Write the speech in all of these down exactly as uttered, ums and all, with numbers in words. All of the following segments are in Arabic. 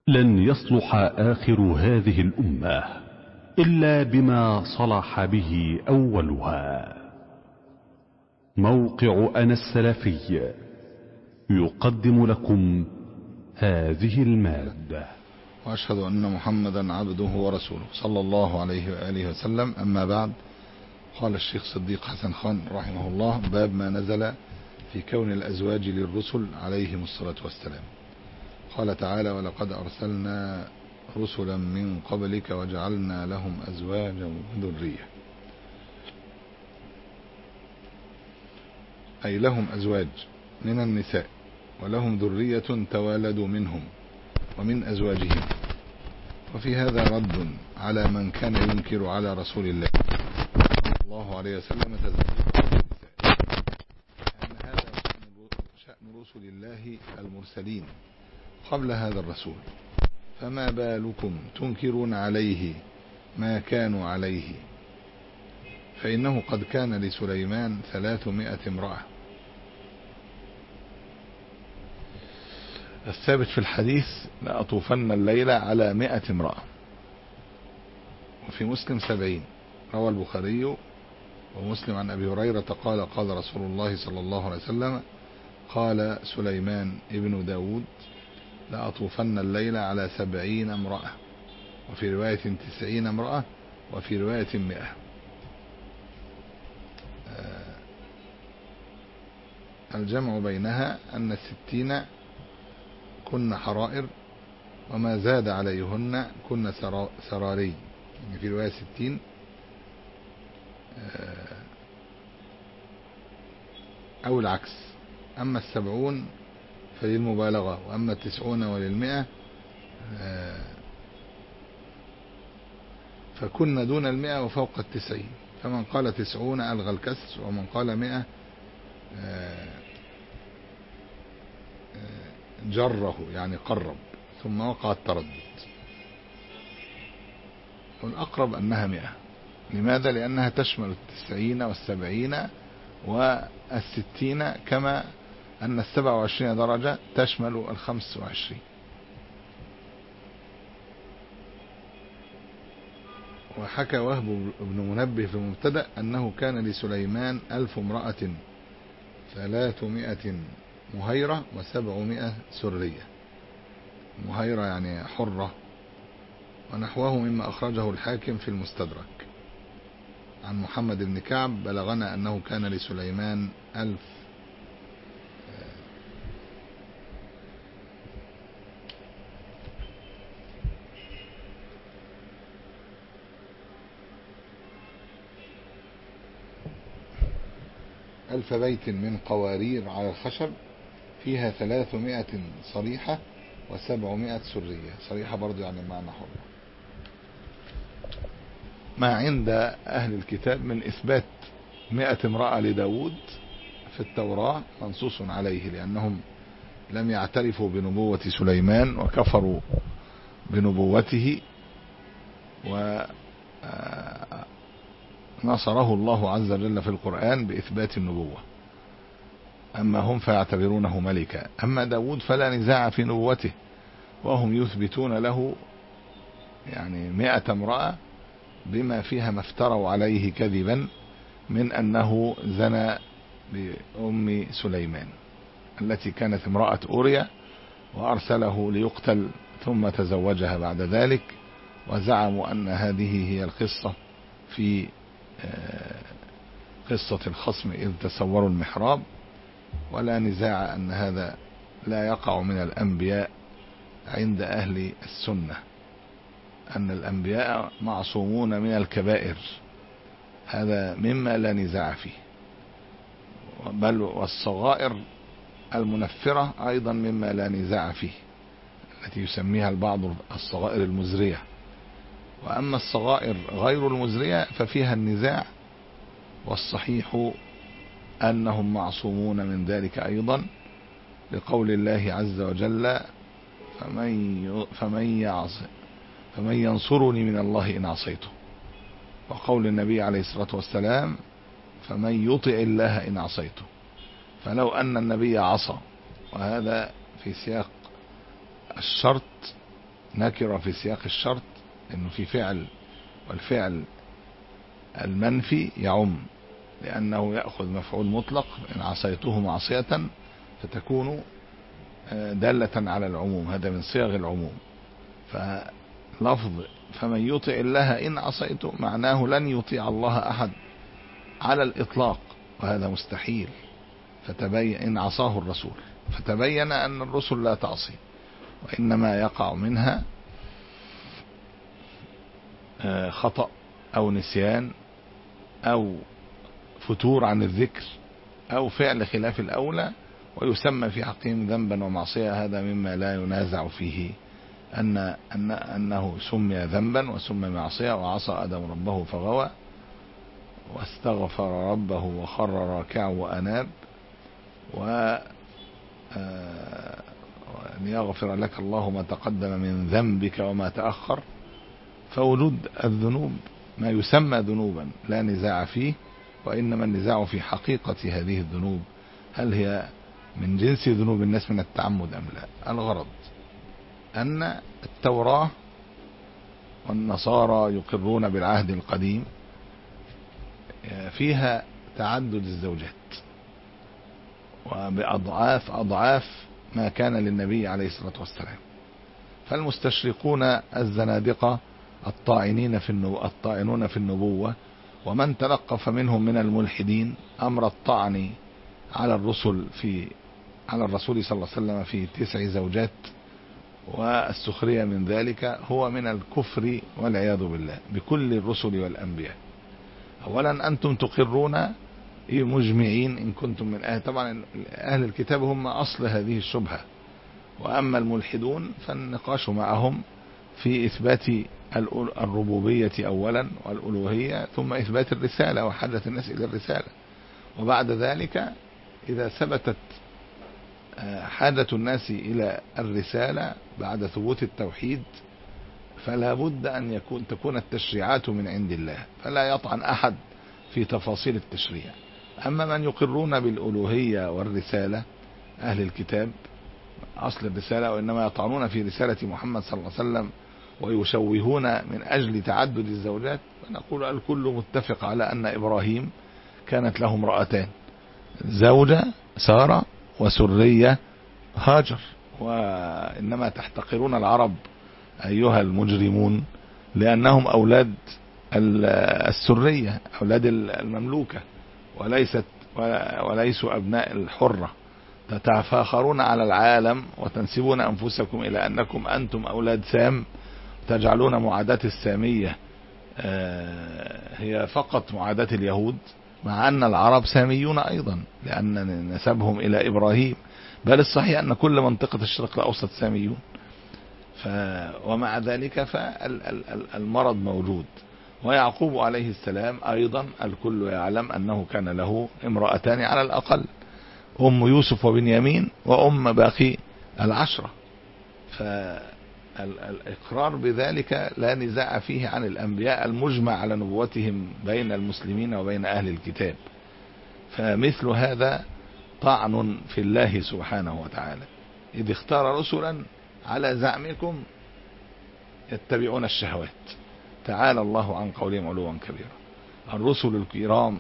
لن يصلح آخر هذه الأمة إلا بما صلح به أولها. موقع أنا السلفي يقدم لكم هذه المادة. وأشهد أن محمدا عبده ورسوله صلى الله عليه وآله وسلم. أما بعد، قال الشيخ صديق حسن خان رحمه الله: باب ما نزل في كون الأزواج للرسل عليهم الصلاة والسلام. قال تعالى: ولقد أرسلنا رسلا من قبلك وجعلنا لهم أزواجا وذرية، أي لهم أزواج من النساء ولهم ذرية توالدوا منهم ومن أزواجهم. وفي هذا رد على من كان ينكر على رسول الله صلى الله عليه وسلم تزوج النساء، لأن هذا شأن رسل الله المرسلين قبل هذا الرسول، فما بالكم تنكرون عليه ما كانوا عليه؟ فإنه قد كان لسليمان ثلاثمائة امرأة. الثابت في الحديث: لأطوفن الليلة على مائة امرأة. وفي مسلم سبعين. روى البخاري ومسلم عن أبي هريرة قال: قال رسول الله صلى الله عليه وسلم: قال سليمان ابن داود: لأطوفن الليلة على سبعين امرأة، وفي رواية تسعين امرأة، وفي رواية مئة. الجمع بينها أن الستين كن حرائر، وما زاد عليهن كن سراري، يعني في رواية ستين أو العكس. أما السبعون فللمبالغة، وأما التسعون وللمئة فكن دون المئة وفوق التسعين. فمن قال تسعون ألغى الكسر، ومن قال مئة جره يعني قرب، ثم وقع التردد. والأقرب أنها مئة. لماذا؟ لأنها تشمل التسعين والسبعين والستين، كما أن السبع وعشرين درجة تشمل الخمس وعشرين. وحكى وهب بن منبه في المبتدأ أنه كان لسليمان ألف امرأة ثلاثمائة مهيرة وسبعمائة سرية. مهيرة يعني حرة. ونحوه مما أخرجه الحاكم في المستدرك عن محمد بن كعب: بلغنا أنه كان لسليمان ألف ألف بيت من قوارير على الخشب فيها ثلاثمائة صريحة وسبعمائة سرية. صريحة برضو يعني معنى حرة. ما عند أهل الكتاب من إثبات مائة امرأة لداود في التوراة منصوص عليه، لأنهم لم يعترفوا بنبوة سليمان وكفروا بنبوته، ونصره الله عز وجل في القرآن بإثبات النبوة. أما هم فيعتبرونه ملكا. أما داود فلا نزاع في نبوته، وهم يثبتون له يعني مائة امرأة بما فيها ما افتروا عليه كذبا من أنه زنى بأم سليمان التي كانت امرأة أوريا، وأرسله ليقتل ثم تزوجها بعد ذلك. وزعموا أن هذه هي القصة في قصة الخصم إذ تسوروا المحراب. ولا نزاع أن هذا لا يقع من الأنبياء عند أهل السنة، أن الأنبياء معصومون من الكبائر، هذا مما لا نزاع فيه. بل والصغائر المنفرة أيضا مما لا نزاع فيه، التي يسميها البعض الصغائر المزرية. وأما الصغائر غير المزرية ففيها النزاع، والصحيح أنهم معصومون من ذلك أيضا، لقول الله عز وجل: فمن فمن يعص فمن ينصرني من الله إن عصيته. وقول النبي عليه الصلاة والسلام: فمن يطع الله إن عصيته. فلو أن النبي عصى، وهذا في سياق الشرط نكرة في سياق الشرط إنه في فعل، والفعل المنفي يعم، لأنه يأخذ مفعول مطلق، إن عصيته معصية فتكون دالة على العموم، هذا من صيغ العموم. فلفظ فمن يطع الله إن عصيته معناه لن يطيع الله أحد على الإطلاق، وهذا مستحيل. فتبين إن عصاه الرسول، فتبين أن الرسل لا تعصي، وإنما يقع منها خطأ أو نسيان أو فتور عن الذكر أو فعل خلاف الأولى، ويسمى في حقهم ذنبا ومعصية. هذا مما لا ينازع فيه أن أن أنه سمي ذنبا وسمي معصية. وعصى آدم ربه فغوى واستغفر ربه وخر راكعا وأناب و ليغفر لك الله ما تقدم من ذنبك وما تأخر. فوجود الذنوب ما يسمى ذنوبا لا نزاع فيه، وإنما النزاع في حقيقة هذه الذنوب، هل هي من جنس ذنوب الناس من التعمد أم لا. الغرض أن التوراة والنصارى يقرون بالعهد القديم فيها تعدد الزوجات وبأضعاف أضعاف ما كان للنبي عليه الصلاة والسلام. فالمستشرقون الزنادقة الطاعنين في النبوة الطاعنون في النبوة ومن تلقف منهم من الملحدين أمر الطعن على الرسل في على الرسول صلى الله عليه وسلم في تسع زوجات والسخرية من ذلك هو من الكفر والعياذ بالله بكل الرسل والأنبياء. أولا أنتم تقرون مجمعين إن كنتم من أهل، طبعا أهل الكتاب هم أصل هذه الشبهة، وأما الملحدون فالنقاش معهم في إثبات الربوبية أولا والألوهية، ثم إثبات الرسالة وحاجة الناس إلى الرسالة، وبعد ذلك إذا ثبتت حاجة الناس إلى الرسالة بعد ثبوت التوحيد فلا بد أن يكون تكون التشريعات من عند الله، فلا يطعن أحد في تفاصيل التشريع. أما من يقرون بالألوهية والرسالة أهل الكتاب أصل الرسالة، وإنما يطعنون في رسالة محمد صلى الله عليه وسلم ويشوهون من أجل تعدد الزوجات، فنقول الكل متفق على أن إبراهيم كانت له امرأتان، زوجة سارة وسرية هاجر. وإنما تحتقرون العرب أيها المجرمون لأنهم أولاد السرية، أولاد المملوكة، وليست وليسوا أبناء الحرة. تتفاخرون على العالم وتنسبون أنفسكم إلى أنكم أنتم أولاد سام، تجعلون معاداة السامية هي فقط معاداة اليهود، مع أن العرب ساميون أيضا لأن نسبهم إلى إبراهيم، بل الصحيح أن كل منطقة الشرق الأوسط ساميون. ف... ومع ذلك فالمرض موجود. ويعقوب عليه السلام أيضا الكل يعلم أنه كان له امرأتان على الأقل، أم يوسف وبنيامين وأم باقي العشرة. فالإقرار بذلك لا نزاع فيه عن الأنبياء المجمع على نبوتهم بين المسلمين وبين أهل الكتاب. فمثل هذا طعن في الله سبحانه وتعالى، إذ اختار رسلا على زعمكم يتبعون الشهوات، تعالى الله عن قولهم علوا كبيرا. الرسل الكرام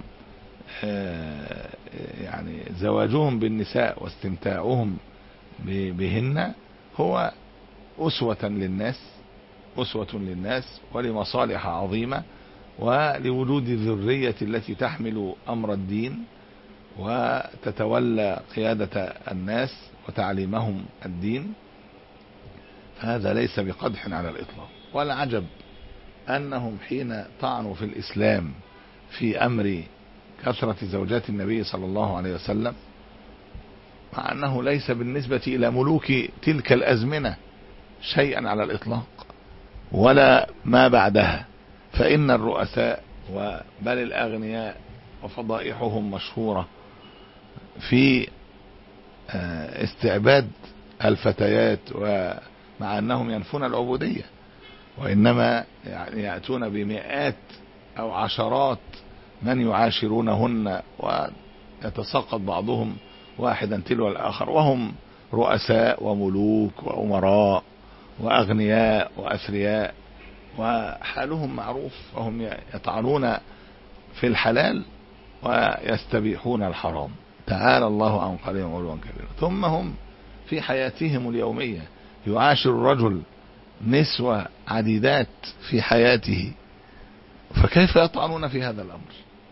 يعني زواجهم بالنساء واستمتاعهم بهن هو أسوة للناس أسوة للناس ولمصالح عظيمة ولوجود الذرية التي تحمل أمر الدين وتتولى قيادة الناس وتعليمهم الدين. فهذا ليس بقدح على الإطلاق. والعجب أنهم حين طعنوا في الإسلام في أمر كثرة زوجات النبي صلى الله عليه وسلم، مع أنه ليس بالنسبة إلى ملوك تلك الأزمنة شيئا على الإطلاق ولا ما بعدها، فإن الرؤساء وبل الأغنياء وفضائحهم مشهورة في استعباد الفتيات، ومع أنهم ينفون العبودية وإنما يعني يأتون بمئات أو عشرات من يعاشرونهن ويتساقط بعضهم واحدا تلو الآخر، وهم رؤساء وملوك وأمراء وأغنياء وأثرياء وحالهم معروف، وهم يطعنون في الحلال ويستبيحون الحرام. تعالى الله عن قليل علوا كبيرا. ثم هم في حياتهم اليومية يعاشر الرجل نسوة عديدات في حياته، فكيف يطعنون في هذا الأمر؟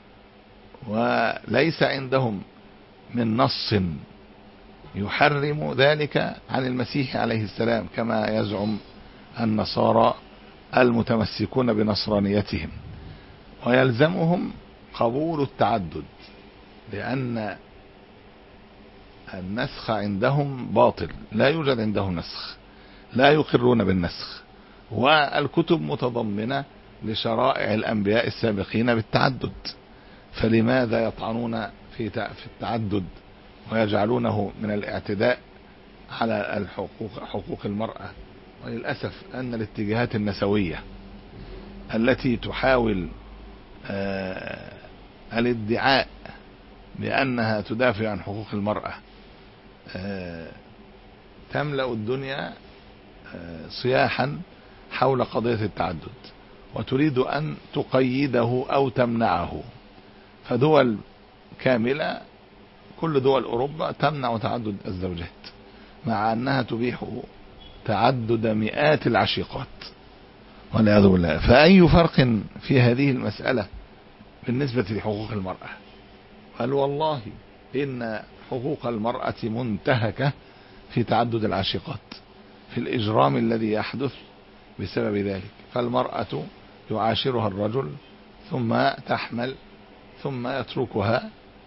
وليس عندهم من نص يحرم ذلك عن المسيح عليه السلام كما يزعم النصارى المتمسكون بنصرانيتهم، ويلزمهم قبول التعدد لأن النسخ عندهم باطل، لا يوجد عندهم نسخ، لا يقرون بالنسخ، والكتب متضمنة لشرائع الأنبياء السابقين بالتعدد، فلماذا يطعنون في التعدد ويجعلونه من الاعتداء على الحقوق حقوق المرأة؟ وللأسف أن الاتجاهات النسوية التي تحاول آه الادعاء بأنها تدافع عن حقوق المرأة آه تملأ الدنيا آه صياحا حول قضية التعدد، وتريد أن تقيده أو تمنعه. فدول كاملة، كل دول أوروبا تمنع تعدد الزوجات مع أنها تبيح تعدد مئات العشيقات والعياذ بالله. فأي فرق في هذه المسألة بالنسبة لحقوق المرأة؟ قال والله إن حقوق المرأة منتهكة في تعدد العشيقات، في الإجرام الذي يحدث بسبب ذلك. فالمرأة يعاشرها الرجل ثم تحمل ثم يتركها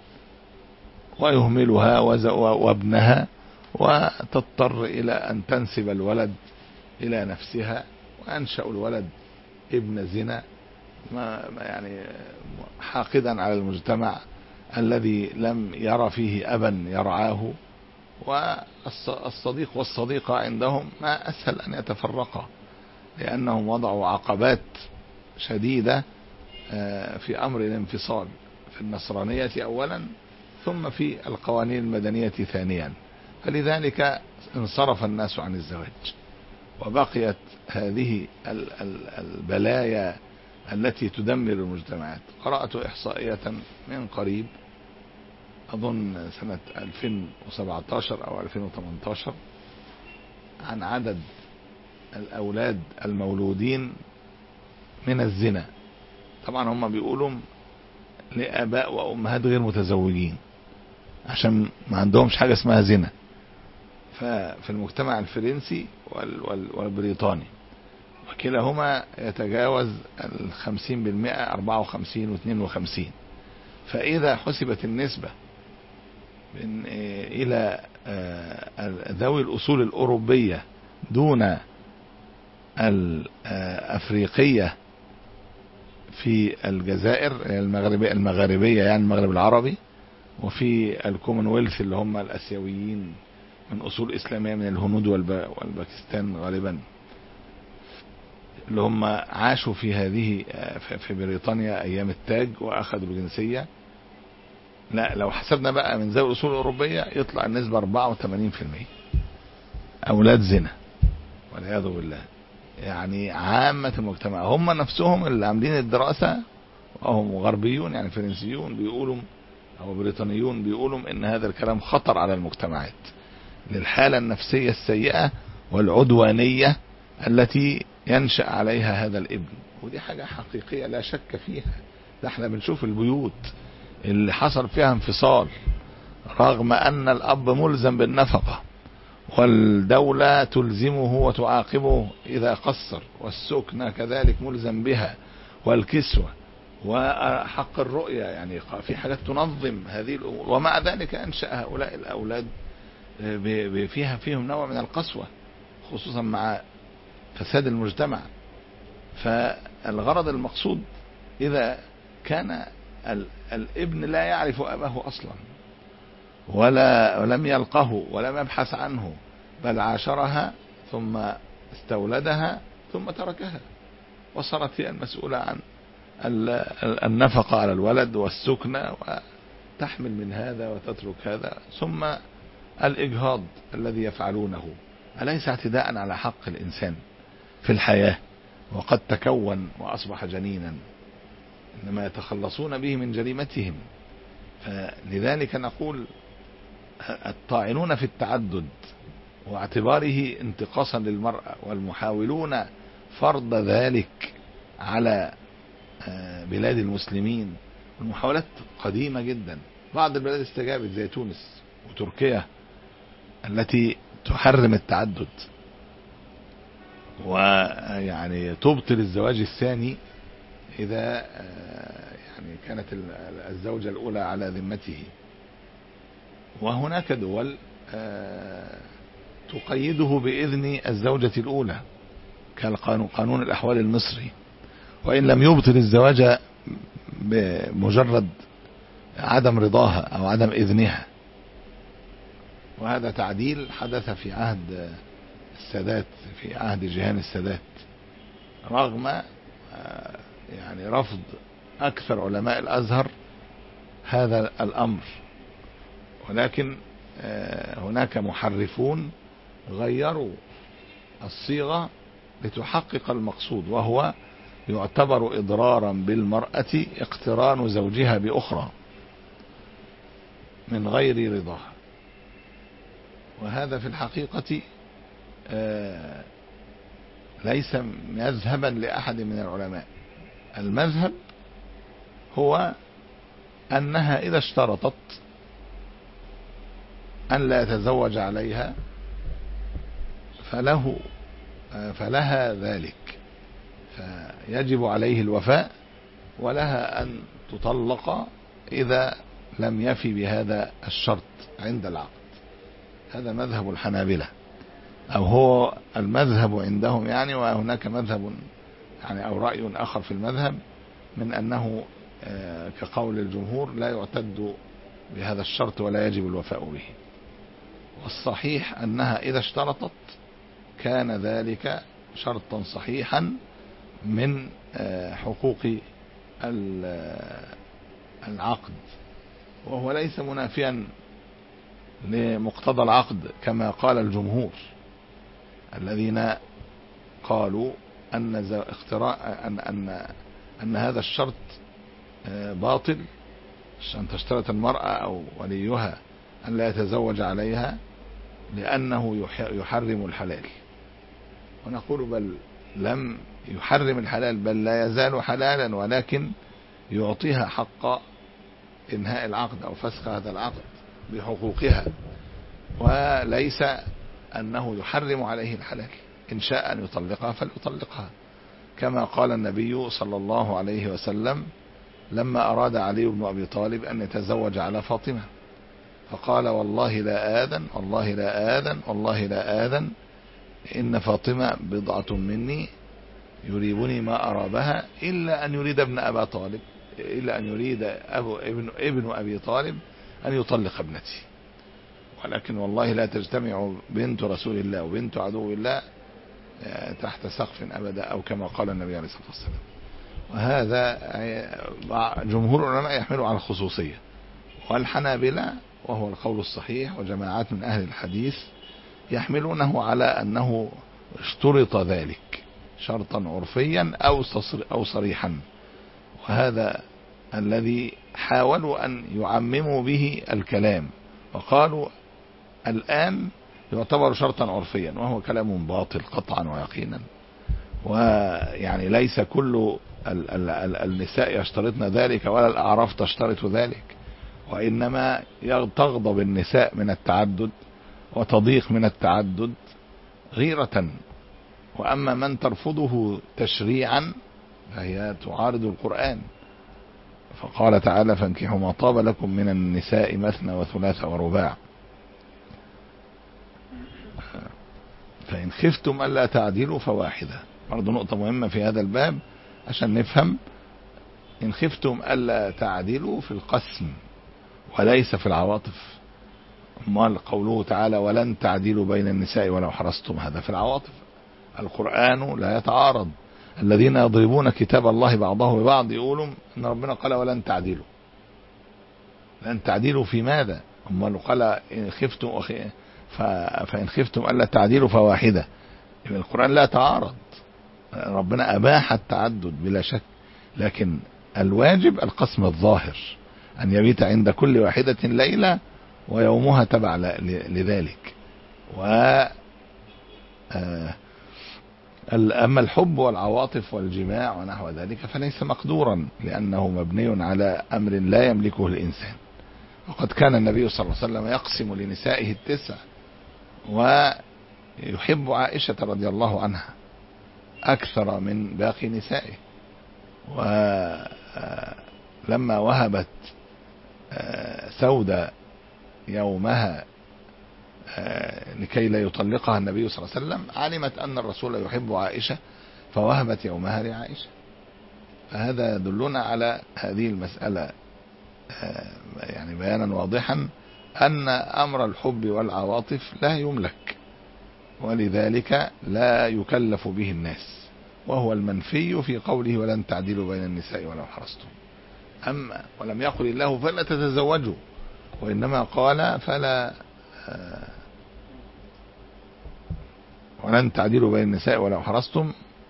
ويهملها وابنها، وتضطر إلى أن تنسب الولد إلى نفسها، وأنشأ الولد ابن زنا، ما يعني حاقدا على المجتمع الذي لم يرى فيه أبا يرعاه. والصديق والصديقة عندهم ما أسهل أن يتفرقا، لأنهم وضعوا عقبات شديدة في أمر الانفصال في النصرانية أولا، ثم في القوانين المدنية ثانيا. فلذلك انصرف الناس عن الزواج، وبقيت هذه البلايا التي تدمر المجتمعات. قرأت إحصائية من قريب أظن سنة ألفين وسبعة عشر أو ألفين وثمانية عشر عن عدد الأولاد المولودين من الزنا. طبعا هم بيقولوا لآباء وأمهات غير متزوجين عشان ما عندهمش حاجة اسمها زنا. ففي المجتمع الفرنسي والبريطاني وكلاهما يتجاوز الخمسين بالمئة، أربعة وخمسين واثنين وخمسين. فإذا حسبت النسبة إلى ذوي الأصول الأوروبية دون الأفريقية في الجزائر المغربية المغاربية يعني المغرب العربي، وفي الكومنولث اللي هم الأسيويين من أصول إسلامية من الهنود والباكستان غالبا، اللي هم عاشوا في هذه في بريطانيا أيام التاج وأخذوا الجنسية. لا، لو حسبنا بقى من ذوي الأصول الأوروبية يطلع النسبة أربعة وثمانين بالمئة أولاد زنا والعياذ بالله. يعني عامة المجتمع هم نفسهم اللي عاملين الدراسة، وهم غربيون يعني فرنسيون بيقولوا أو بريطانيون بيقولوا إن هذا الكلام خطر على المجتمعات للحالة النفسية السيئة والعدوانية التي ينشأ عليها هذا الابن. ودي حاجة حقيقية لا شك فيها. ده احنا بنشوف البيوت اللي حصل فيها انفصال رغم أن الأب ملزم بالنفقة والدولة تلزمه وتعاقبه إذا قصر، والسكنة كذلك ملزم بها، والكسوة وحق الرؤية، يعني في حاجات تنظم هذه الأمور، ومع ذلك أنشأ هؤلاء الأولاد فيها فيهم نوع من القسوة خصوصا مع فساد المجتمع. فالغرض المقصود إذا كان الابن لا يعرف أباه أصلا ولا ولم يلقه ولم يبحث عنه، بل عاشرها ثم استولدها ثم تركها، وصارت هي المسؤولة عن النفقة على الولد والسكنة، وتحمل من هذا وتترك هذا، ثم الإجهاض الذي يفعلونه أليس اعتداء على حق الإنسان في الحياة وقد تكون وأصبح جنينا، إنما يتخلصون به من جريمتهم. فلذلك نقول الطاعنون في التعدد واعتباره انتقاصا للمرأة والمحاولون فرض ذلك على بلاد المسلمين، المحاولات قديمة جدا. بعض البلاد استجابت زي تونس وتركيا التي تحرم التعدد ويعني تبطل الزواج الثاني إذا يعني كانت الزوجة الأولى على ذمته. وهناك دول تقيده بإذن الزوجة الأولى كالقانون الأحوال المصري، وإن لم يبطل الزواج بمجرد عدم رضاها أو عدم إذنها. وهذا تعديل حدث في عهد السادات، في عهد جيهان السادات، رغم يعني رفض أكثر علماء الأزهر هذا الأمر. ولكن هناك محرفون غيروا الصيغة لتحقق المقصود، وهو يعتبر إضرارا بالمرأة اقتران زوجها بأخرى من غير رضاها. وهذا في الحقيقة ليس مذهبا لأحد من العلماء. المذهب هو أنها إذا اشترطت أن لا يتزوج عليها فله فلها ذلك، فيجب عليه الوفاء، ولها أن تطلق إذا لم يفي بهذا الشرط عند العقد. هذا مذهب الحنابلة، أو هو المذهب عندهم يعني. وهناك مذهب يعني أو رأي آخر في المذهب من أنه كقول الجمهور لا يعتد بهذا الشرط ولا يجب الوفاء به. والصحيح أنها إذا اشترطت كان ذلك شرطا صحيحا من حقوق العقد، وهو ليس منافيا لمقتضى العقد كما قال الجمهور الذين قالوا أن اختراء أن أن أن هذا الشرط باطل، أن تشترط المرأة أو وليها أن لا يتزوج عليها لأنه يحرم الحلال. ونقول بل لم يحرم الحلال، بل لا يزال حلالا، ولكن يعطيها حق إنهاء العقد أو فسخ هذا العقد بحقوقها، وليس أنه يحرم عليه الحلال. إن شاء أن يطلقها فليطلقها، كما قال النبي صلى الله عليه وسلم لما أراد علي بن أبي طالب أن يتزوج على فاطمة، فقال والله لا آذن والله لا آذن والله لا آذن، إن فاطمة بضعة مني يريبني ما أرى بها إلا أن يريد ابن أبا طالب إلا أن يريد أبو ابن, ابن أبي طالب أن يطلق ابنتي، ولكن والله لا تجتمع بنت رسول الله وبنت عدو الله تحت سقف أبدا، أو كما قال النبي عليه الصلاة والسلام. وهذا جمهور العلماء يحملوا على الخصوصية، والحنابلة وهو القول الصحيح وجماعات من أهل الحديث يحملونه على أنه اشترط ذلك شرطا عرفيا أو أو صريحا. وهذا الذي حاولوا أن يعمموا به الكلام، وقالوا الآن يعتبر شرطا عرفيا، وهو كلام باطل قطعا ويقينا. ويعني ليس كل ال ال ال النساء يشترطن ذلك ولا الأعراف تشترط ذلك، وإنما تغضب النساء من التعدد وتضيق من التعدد غيرة. وأما من ترفضه تشريعا فهي تعارض القرآن، فقال تعالى فانكحوا ما طاب لكم من النساء مثنى وثلاث ورباع، فإن خفتم ألا تعدلوا فواحدة. برضو نقطة مهمة في هذا الباب عشان نفهم، إن خفتم ألا تعدلوا في القسم وليس في العواطف. أمال قوله تعالى ولن تعدلوا بين النساء ولو حرصتم، هذا في العواطف. القرآن لا يتعارض. الذين يضربون كتاب الله بعضه ببعض يقولون ان ربنا قال ولن تعدلوا. لن تعدلوا في ماذا؟ أمال قال إن خفتم فإن خفتم ألا تعديلوا فواحدة. يبقى القرآن لا تعارض، ربنا أباح التعدد بلا شك، لكن الواجب القسم الظاهر، أن يبيت عند كل واحدة ليلة ويومها تبع لذلك. و أما الحب والعواطف والجماع ونحو ذلك فليس مقدورا، لأنه مبني على أمر لا يملكه الإنسان. وقد كان النبي صلى الله عليه وسلم يقسم لنسائه التسع، ويحب عائشة رضي الله عنها أكثر من باقي نسائه. ولما وهبت سودة يومها لكي لا يطلقها النبي صلى الله عليه وسلم، علمت أن الرسول يحب عائشة فوهبت يومها لعائشة. فهذا يدلنا على هذه المسألة يعني بيانا واضحا أن أمر الحب والعواطف لا يملك، ولذلك لا يكلف به الناس، وهو المنفي في قوله ولن تعدلوا بين النساء ولو حرصتم. أما ولم يقل الله فلا تتزوجوا، وإنما قال فلا ولن تعدلوا بين النساء ولو حرصتم.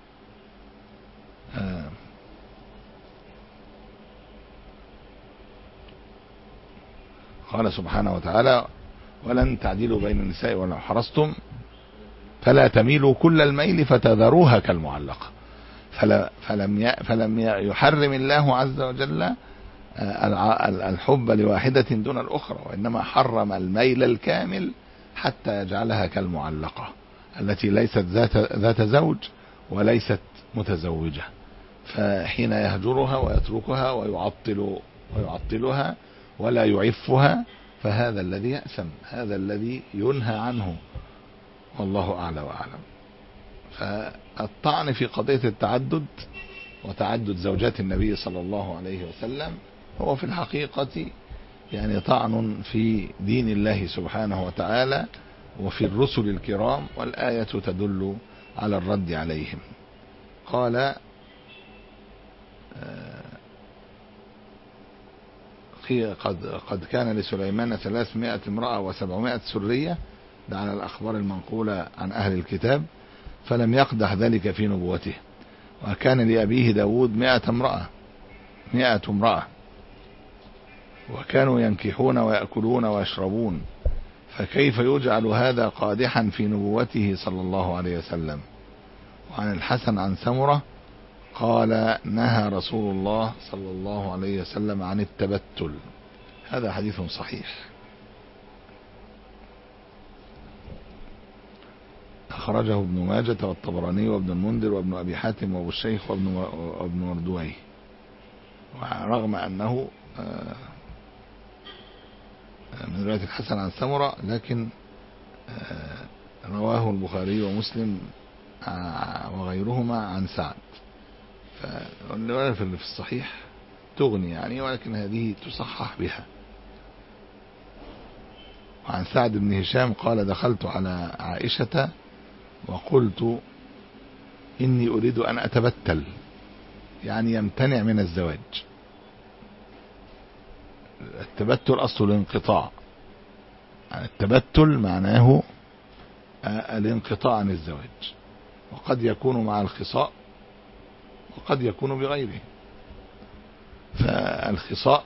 قال سبحانه وتعالى ولن تعدلوا بين النساء ولو حرصتم فلا تميلوا كل الميل فتذروها كالمعلقة. فلا فلم فلم يحرم الله عز وجل الحب لواحدة دون الأخرى، وإنما حرم الميل الكامل حتى يجعلها كالمعلقة التي ليست ذات ذات زوج وليست متزوجة، فحين يهجرها ويتركها ويعطل ويعطلها ولا يعفها فهذا الذي يأثم، هذا الذي ينهى عنه، والله أعلى وأعلم. فالطعن في قضية التعدد وتعدد زوجات النبي صلى الله عليه وسلم هو في الحقيقة يعني طعن في دين الله سبحانه وتعالى وفي الرسل الكرام، والآية تدل على الرد عليهم. قال قد قد كان لسليمان ثلاثمائة امرأة وسبعمائة سرية، ده على الأخبار المنقولة عن أهل الكتاب، فلم يقدح ذلك في نبوته. وكان لأبيه داود مائة امرأة مائة امرأة وكانوا ينكحون ويأكلون ويشربون، فكيف يجعل هذا قادحا في نبوته صلى الله عليه وسلم؟ وعن الحسن عن سمرة قال نهى رسول الله صلى الله عليه وسلم عن التبتل. هذا حديث صحيح أخرجه ابن ماجة والطبراني وابن المنذر وابن أبي حاتم وابو الشيخ وابن مردويه، ورغم أنه من رواية الحسن عن سمرة، لكن رواه البخاري ومسلم وغيرهما عن سعد، فالرواية في الصحيح تغني يعني، ولكن هذه تصحح بها. وعن سعد بن هشام قال دخلت على عائشة وقلت إني أريد أن أتبتل، يعني يمتنع من الزواج. التبتل أصل الانقطاع، يعني التبتل معناه الانقطاع عن الزواج، وقد يكون مع الخصاء وقد يكون بغيره. فالخصاء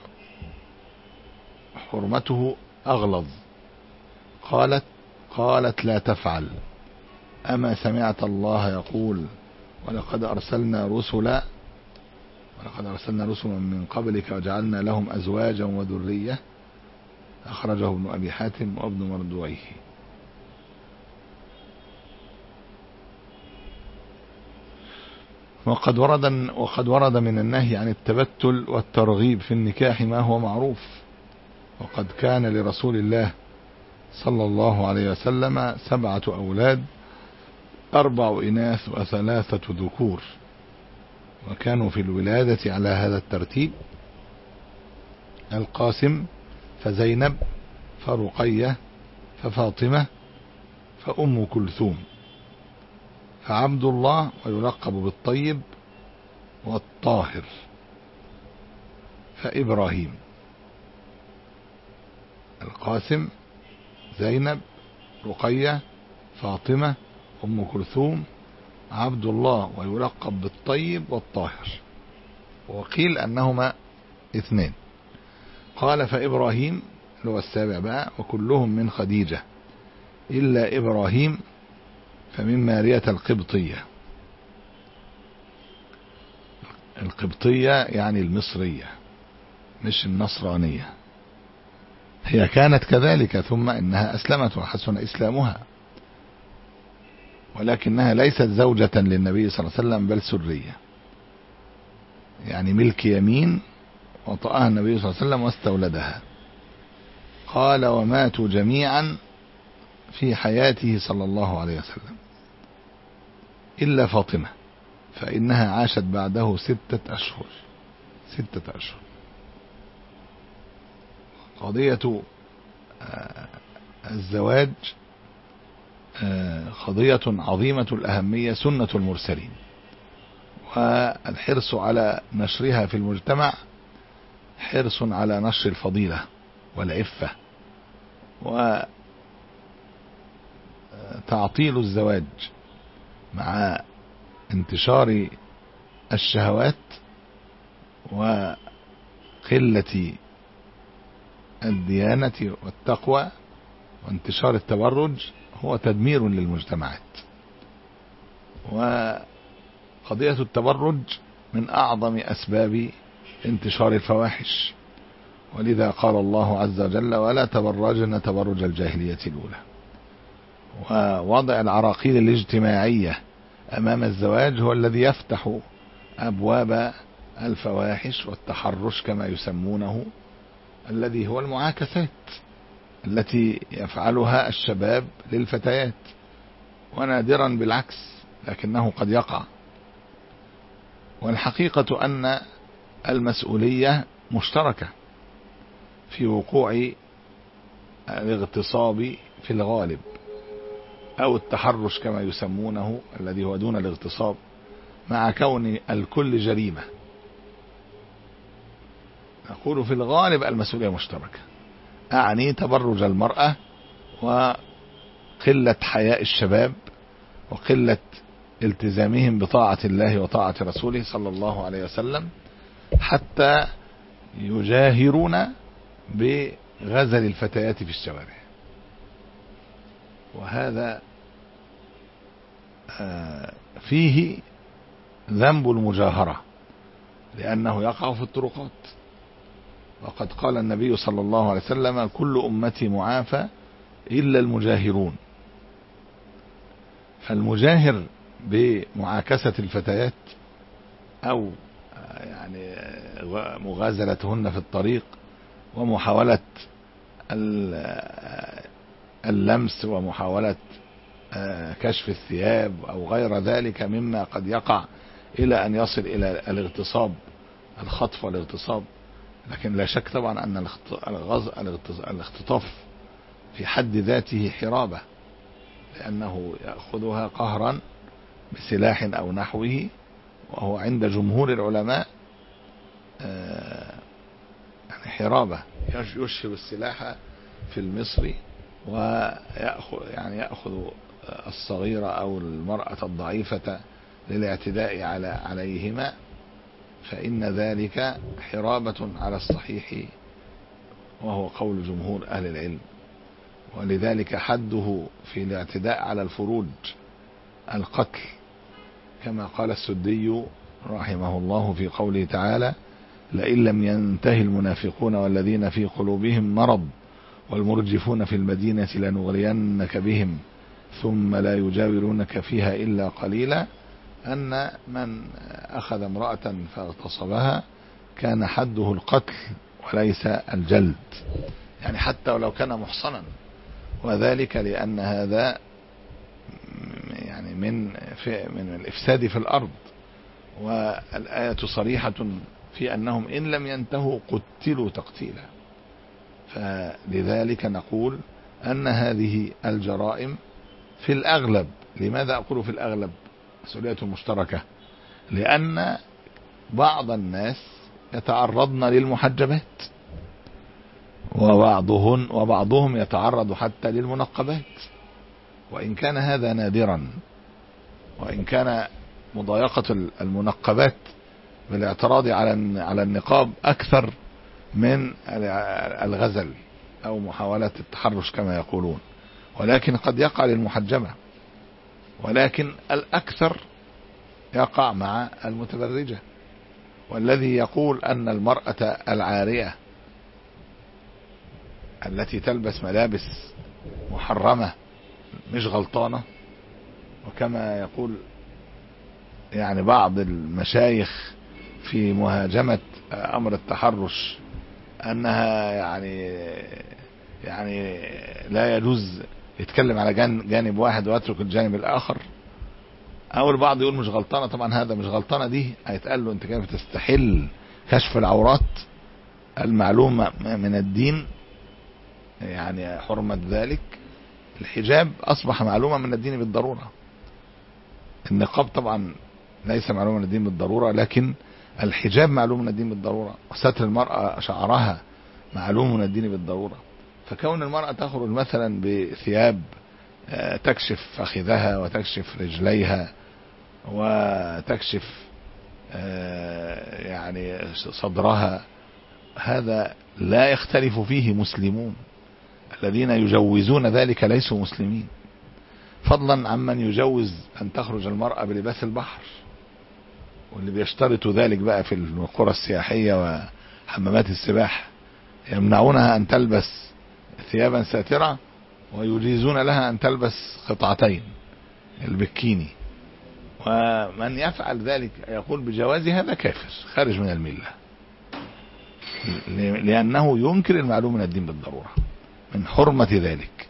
حرمته أغلظ. قالت قالت لا تفعل، أما سمعت الله يقول ولقد أرسلنا رسلا ولقد أرسلنا رسلا من قبلك وجعلنا لهم أزواجا وذرية. أخرجه ابن أبي حاتم وابن مردويه. وقد ورد وقد ورد من النهي عن التبتل والترغيب في النكاح ما هو معروف. وقد كان لرسول الله صلى الله عليه وسلم سبعة أولاد، أربع إناث وثلاثة ذكور، وكانوا في الولادة على هذا الترتيب: القاسم، فزينب، فرقية، ففاطمة، فأم كلثوم، فعبد الله ويلقب بالطيب، والطاهر، فإبراهيم. القاسم، زينب، رقية، فاطمة، أم كلثوم، عبد الله، ويلقب بالطيب والطاهر. وقيل أنهما اثنين. قال فإبراهيم اللي هو السابع بقى، وكلهم من خديجة إلا إبراهيم فمن مارية القبطية. القبطية يعني المصرية مش النصرانية. هي كانت كذلك ثم إنها أسلمت وحسن إسلامها، ولكنها ليست زوجة للنبي صلى الله عليه وسلم بل سرية، يعني ملك يمين وطأها النبي صلى الله عليه وسلم واستولدها. قال وماتوا جميعا في حياته صلى الله عليه وسلم إلا فاطمة فإنها عاشت بعده ستة أشهر ستة أشهر. قضية الزواج قضية عظيمة الأهمية، سنة المرسلين، والحرص على نشرها في المجتمع حرص على نشر الفضيلة والعفة، وتعطيل الزواج مع انتشار الشهوات وقلة الديانة والتقوى وانتشار التبرج هو تدمير للمجتمعات. وقضية التبرج من أعظم أسباب انتشار الفواحش، ولذا قال الله عز وجل ولا تبرجن تبرج الجاهلية الأولى. ووضع العراقيل الاجتماعية أمام الزواج هو الذي يفتح أبواب الفواحش والتحرش كما يسمونه، الذي هو المعاكسات التي يفعلها الشباب للفتيات، ونادرا بالعكس لكنه قد يقع. والحقيقة أن المسؤولية مشتركة في وقوع الاغتصاب في الغالب أو التحرش كما يسمونه الذي هو دون الاغتصاب، مع كون الكل جريمة. نقول في الغالب المسؤولية مشتركة، أعني تبرج المرأة وقلة حياء الشباب وقلة التزامهم بطاعة الله وطاعة رسوله صلى الله عليه وسلم، حتى يجاهرون بغزل الفتيات في الشوارع. وهذا فيه ذنب المجاهرة لأنه يقع في الطرقات. وقد قال النبي صلى الله عليه وسلم كل أمتي معافى إلا المجاهرون. فالمجاهر بمعاكسة الفتيات أو يعني مغازلتهن في الطريق ومحاولة اللمس ومحاولة كشف الثياب أو غير ذلك مما قد يقع إلى أن يصل إلى الاغتصاب، الخطف والاغتصاب. لكن لا شك طبعا أن الاختطاف في حد ذاته حرابة، لأنه يأخذها قهرا بسلاح أو نحوه، وهو عند جمهور العلماء يعني حرابة، يشهر السلاح في المصري ويأخذ يعني يأخذ الصغيرة أو المرأة الضعيفة للاعتداء على عليهما، فإن ذلك حرابة على الصحيح وهو قول جمهور أهل العلم. ولذلك حده في الاعتداء على الفروج القتل، كما قال السدي رحمه الله في قوله تعالى لئن لم ينتهي المنافقون والذين في قلوبهم مرض والمرجفون في المدينة لنغرينك بهم ثم لا يجاورونك فيها إلا قليلا، أن من أخذ امرأة فاغتصبها كان حده القتل وليس الجلد، يعني حتى ولو كان محصنا. وذلك لأن هذا يعني من من الإفساد في الأرض، والآية صريحة في أنهم إن لم ينتهوا قتلوا تقتيلا. فلذلك نقول أن هذه الجرائم في الأغلب، لماذا أقول في الأغلب مسؤولية مشتركة؟ لأن بعض الناس يتعرضن للمحجبات وبعضهم وبعضهم يتعرض حتى للمنقبات، وإن كان هذا نادرا، وإن كان مضايقة المنقبات بالاعتراض على على النقاب أكثر من الغزل أو محاولة التحرش كما يقولون، ولكن قد يقع للمحجبة، ولكن الأكثر يقع مع المتبرجة. والذي يقول أن المرأة العارية التي تلبس ملابس محرمة مش غلطانة، وكما يقول يعني بعض المشايخ في مهاجمة أمر التحرش أنها يعني يعني لا يجوز يتكلم على جانب واحد ويترك الجانب الآخر، أو البعض يقول مش غلطانة. طبعا هذا مش غلطانة دي هيتقال له أنت كيف تستحل كشف العورات المعلومة من الدين، يعني حرمة ذلك. الحجاب أصبح معلومة من الدين بالضرورة، النقاب طبعا ليس معلومة من الدين بالضرورة، لكن الحجاب معلوم من الدين بالضرورة، وستر المرأة شعرها معلوم من الدين بالضرورة. فكون المرأة تخرج مثلا بثياب تكشف فخذها وتكشف رجليها وتكشف يعني صدرها، هذا لا يختلف فيه مسلمون. الذين يجوزون ذلك ليسوا مسلمين، فضلا عمن يجوز أن تخرج المرأة بلباس البحر، واللي بيشترطوا ذلك بقى في القرى السياحية وحمامات السباحة، يمنعونها أن تلبس ثيابا ساترة ويجيزون لها أن تلبس قطعتين البكيني. ومن يفعل ذلك يقول بجواز هذا كافر خارج من الملة، لأنه ينكر المعلوم من الدين بالضرورة من حرمة ذلك.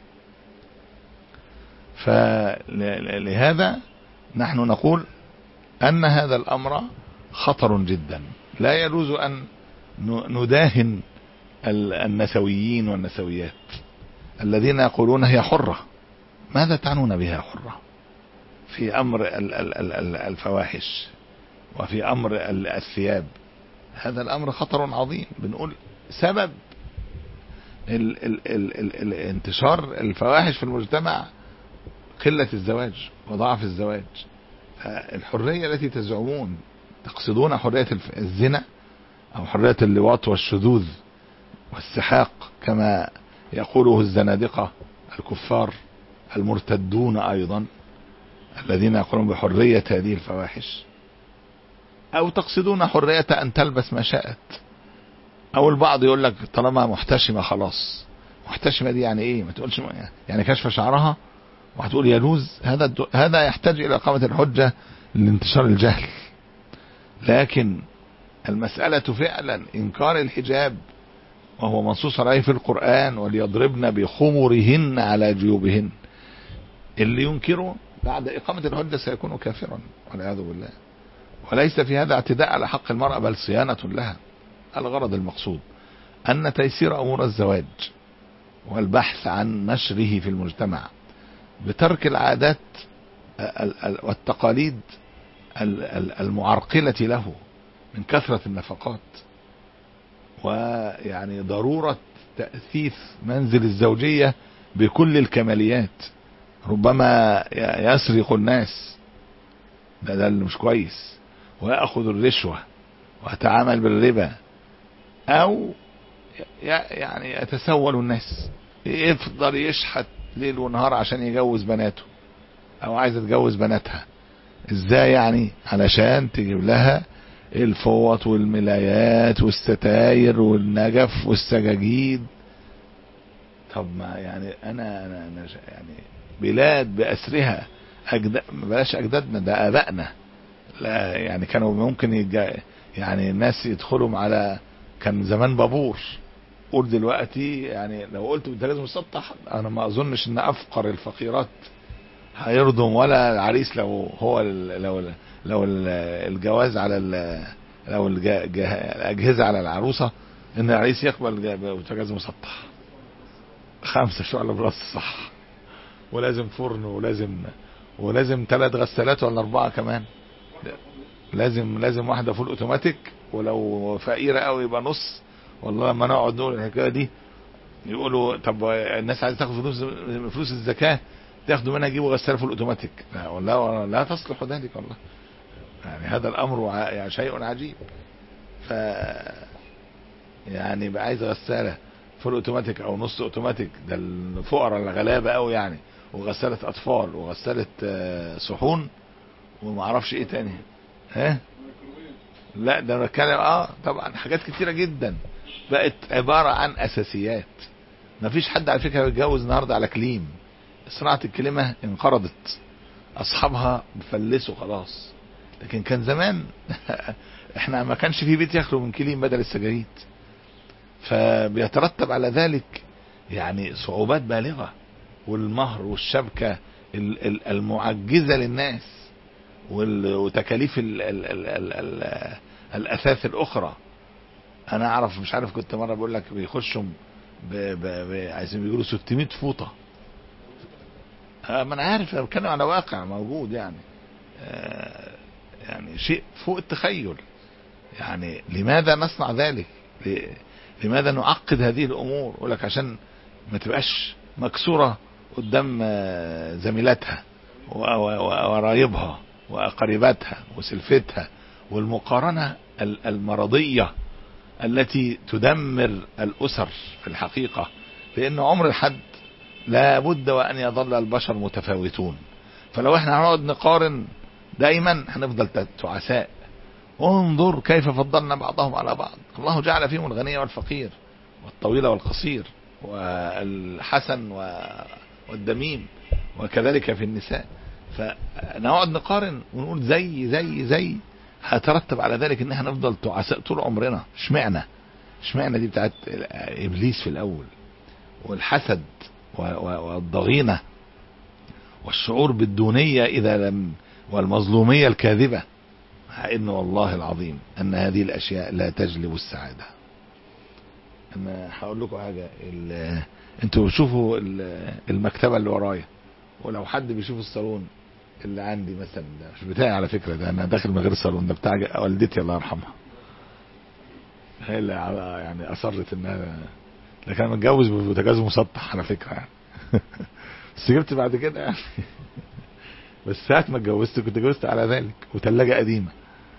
فلهذا نحن نقول أن هذا الأمر خطر جدا، لا يجوز أن نداهن النسويين والنسويات الذين يقولون هي حرة. ماذا تعنون بها حرة في أمر الفواحش وفي أمر الثياب؟ هذا الأمر خطر عظيم. بنقول سبب ال ال ال ال ال انتشار الفواحش في المجتمع قلة الزواج وضعف الزواج. الحرية التي تزعمون تقصدون حرية الزنا أو حرية اللواط والشذوذ والسحاق كما يقوله الزنادقة الكفار المرتدون أيضا الذين يقولون بحرية هذه الفواحش، أو تقصدون حرية أن تلبس ما شاءت، أو البعض يقول لك طالما محتشمة خلاص. محتشمة دي يعني إيه؟ ما تقولش يعني كشف شعرها وهتقول يجوز؟ هذا هذا يحتاج إلى إقامة الحجة لانتشار الجهل. لكن المسألة فعلا إنكار الحجاب وهو منصوص عليه في القرآن، وليضربن بخمرهن على جيوبهن، اللي ينكره بعد إقامة الحجة سيكون كافرا والعياذ بالله. وليس في هذا اعتداء على حق المرأة بل صيانة لها. الغرض المقصود أن تيسير أمور الزواج والبحث عن نشره في المجتمع بترك العادات والتقاليد المعرقلة له من كثرة النفقات، ويعني ضرورة تأثيث منزل الزوجية بكل الكماليات. ربما يسرق الناس، ده ده اللي مش كويس، ويأخذ الرشوة ويتعامل بالربا، أو يعني يتسول الناس، يفضل يشحت ليل ونهار عشان يجوز بناته أو عايز تجوز بناتها. ازاي يعني؟ علشان تجيب لها الفوط والملايات والستاير والنجف والسجاجيد. طب ما يعني انا انا, أنا يعني بلاد بأسرها أجد... بلاش اجدادنا، ده ابائنا، لا يعني كانوا ممكن يجا... يعني الناس يدخلوا على، كان زمان بابور. قول دلوقتي يعني لو قلت انت لازم تسطح، انا ما اظنش ان افقر الفقيرات هيرضم، ولا العريس لو هو ال... لو ال... لو الجواز على ال... لو الأجهزة على العروسة ان العريس يقبل بوتاجاز مسطح خمسة شعلة براس صح، ولازم فرن، ولازم ولازم ثلاث غسالات ولا اربعة كمان، لازم لازم واحدة فول اوتوماتيك، ولو فقيرة قوي يبقى نص. والله لما نقعد نقول الحكاية دي يقولوا طب الناس عايزة تاخد فلوس فلوس الزكاة، تاخدوا منها يجيبوا غسالة فول اوتوماتيك. لا والله لا تصلح ذلك والله، يعني هذا الامر يعني شيء عجيب. ف يعني بقى عايز غسالة فول اوتوماتيك او نص اوتوماتيك، ده الفقراء الغلابة قوي يعني، وغسالة اطفال وغسالة صحون وما اعرفش ايه تاني. ها لا ده بتكلم اه طبعا حاجات كتيرة جدا بقت عبارة عن اساسيات. ما فيش حد على فكرة بيتجوز النهاردة على كليم. صناعة الكلمة انقرضت، اصحابها بفلسوا خلاص. لكن كان زمان احنا ما كانش في بيت يخلو من كليم بدل السجايد، فبيترتب على ذلك يعني صعوبات بالغة، والمهر والشبكة المعجزة للناس، وتكاليف ال ال ال ال ال الأثاث الأخرى. أنا أعرف مش عارف كنت مرة بقول لك بيخشوا عايزين بيقولوا ستمائة فوطة. ما أنا عارف أنا بتكلم على واقع موجود يعني، يعني شيء فوق التخيل. يعني لماذا نصنع ذلك؟ لماذا نعقد هذه الأمور؟ أقول لك عشان ما تبقاش مكسورة قدام زميلاتها وقرايبها وقريباتها وسلفتها، والمقارنة المرضية التي تدمر الأسر في الحقيقة. لأن عمر الحد لا بد وأن يظل البشر متفاوتون، فلو احنا هنقعد نقارن دايما هنفضل تعساء. انظر كيف فضلنا بعضهم على بعض. الله جعل فيهم الغني والفقير والطويل والقصير والحسن والدميم، وكذلك في النساء. فنقعد نقارن ونقول زي زي زي هترتب على ذلك ان احنا نفضل تعساء طول عمرنا. اشمعنى اشمعنى دي بتاعت ابليس في الاول، والحسد والضغينة والشعور بالدونية اذا لم، والمظلومية الكاذبة. مع ان والله العظيم ان هذه الاشياء لا تجلب السعادة. انا هقول لكم حاجة، انتوا شوفوا المكتبة اللي ورايا، ولو حد بيشوف الصالون اللي عندي مثلا، ده مش بتاعي على فكرة، ده انا داخل من غير الصالون، ده بتاع والدتي الله يرحمها، هي اللي يعني اصرت انها، لكن انا متجوز ببوتاجاز مسطح على فكرة يعني بس جبت بعد كده يعني بس ساعة ما اتجوزت كنت اتجوزت على ذلك، وثلاجة قديمة.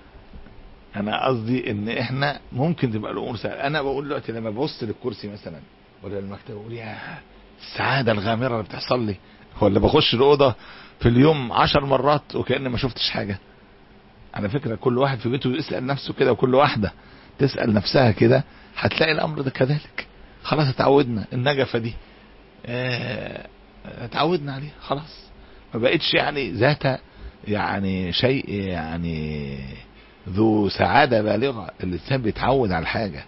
انا قصدي ان احنا ممكن تبقى الامور سهله. انا بقول دلوقتي لما ببص للكرسي مثلا ولا المكتب بقول يا السعاده الغامره اللي بتحصل لي، ولا بخش الاوضه في اليوم عشر مرات وكأن ما شفتش حاجه. على فكره كل واحد في بيته يسأل نفسه كده، وكل واحده تسأل نفسها كده، هتلاقي الامر ده كذلك. خلاص اتعودنا النجفه دي، اه اتعودنا عليها خلاص، ما بقتش يعني ذات يعني شيء يعني ذو سعادة بالغة. الإنسان بيتعود على الحاجة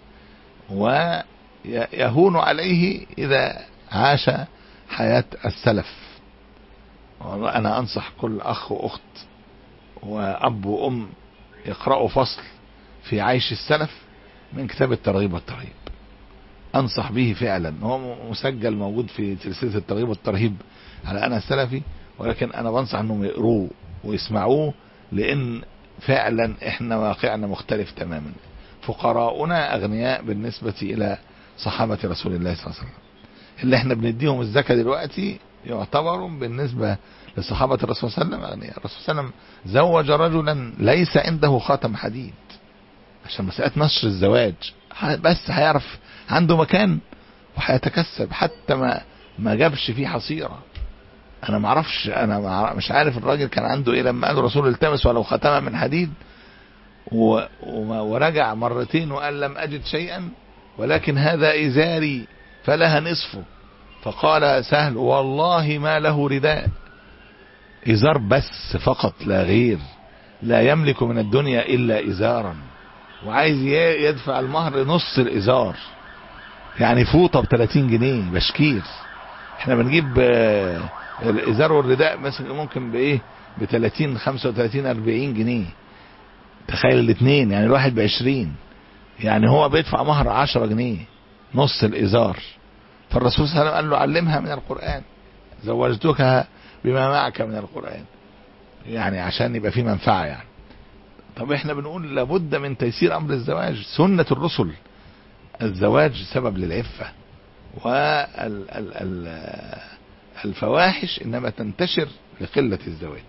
ويهون عليه إذا عاش حياة السلف. والله أنا أنصح كل أخ وأخت وأب وأم يقرأوا فصل في عيش السلف من كتاب الترغيب والترهيب. أنصح به فعلا، هو مسجل موجود في سلسلة الترغيب والترهيب على أنا السلفي، ولكن أنا بنصح أنهم يقروه ويسمعوه، لأن فعلا احنا واقعنا مختلف تماما. فقراؤنا اغنياء بالنسبة الى صحابة رسول الله صلى الله عليه وسلم. اللي احنا بنديهم الزكاة دلوقتي يعتبروا بالنسبة لصحابة الرسول صلى الله عليه وسلم اغنياء. الرسول صلى الله عليه وسلم زوج رجلا ليس عنده خاتم حديد عشان مسألة نشر الزواج، بس هيعرف عنده مكان وهيتكسب، حتى ما ما جابش فيه حصيرة. انا ما اعرفش، انا مش عارف الراجل كان عنده ايه لما قال الرسول التمس ولو ختمه من حديد، و... ورجع مرتين وقال لم اجد شيئا ولكن هذا ازاري فلها نصفه. فقال سهل والله ما له رداء، ازار بس فقط لا غير، لا يملك من الدنيا الا ازارا، وعايز يدفع المهر نص الازار، يعني فوطه ب ثلاثين جنيه بشكير. احنا بنجيب الازار والرداء مثلا ممكن بايه ب ثلاثين خمسة وثلاثين أربعين جنيه، تخيل الاثنين يعني الواحد بعشرين، يعني هو بيدفع مهر عشرة جنيه نص الازار. فالرسول صلى الله عليه وسلم قال له علمها من القرآن، زوجتك بما معك من القرآن، يعني عشان يبقى فيه منفعة يعني. طب احنا بنقول لابد من تيسير امر الزواج، سنة الرسل الزواج سبب للعفة الفواحش إنما تنتشر لقلة الزواج.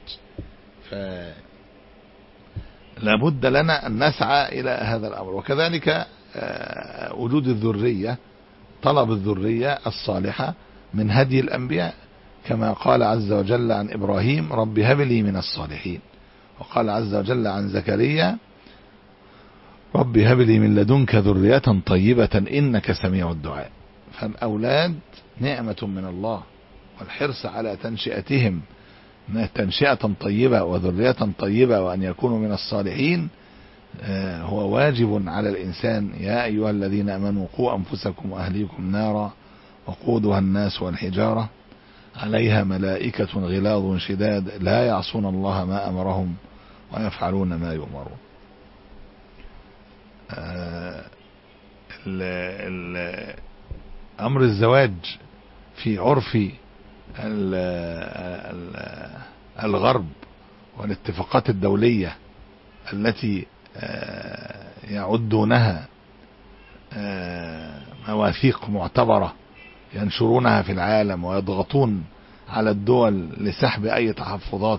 فلابد لنا أن نسعى إلى هذا الأمر. وكذلك وجود الذرية، طلب الذرية الصالحة من هدي الأنبياء، كما قال عز وجل عن إبراهيم رب هب لي من الصالحين، وقال عز وجل عن زكريا رب هب لي من لدنك ذرية طيبة إنك سميع الدعاء. فالأولاد نعمة من الله، والحرص على تنشئتهم تنشئة طيبة وذرية طيبة وأن يكونوا من الصالحين هو واجب على الإنسان. يا أيها الذين آمنوا قوا أنفسكم وأهليكم نارا وقودها الناس والحجارة عليها ملائكة غلاظ شداد لا يعصون الله ما أمرهم ويفعلون ما يؤمرون. أمر الزواج في عرف الغرب والاتفاقات الدولية التي يعدونها مواثيق معتبرة ينشرونها في العالم ويضغطون على الدول لسحب أي تحفظات،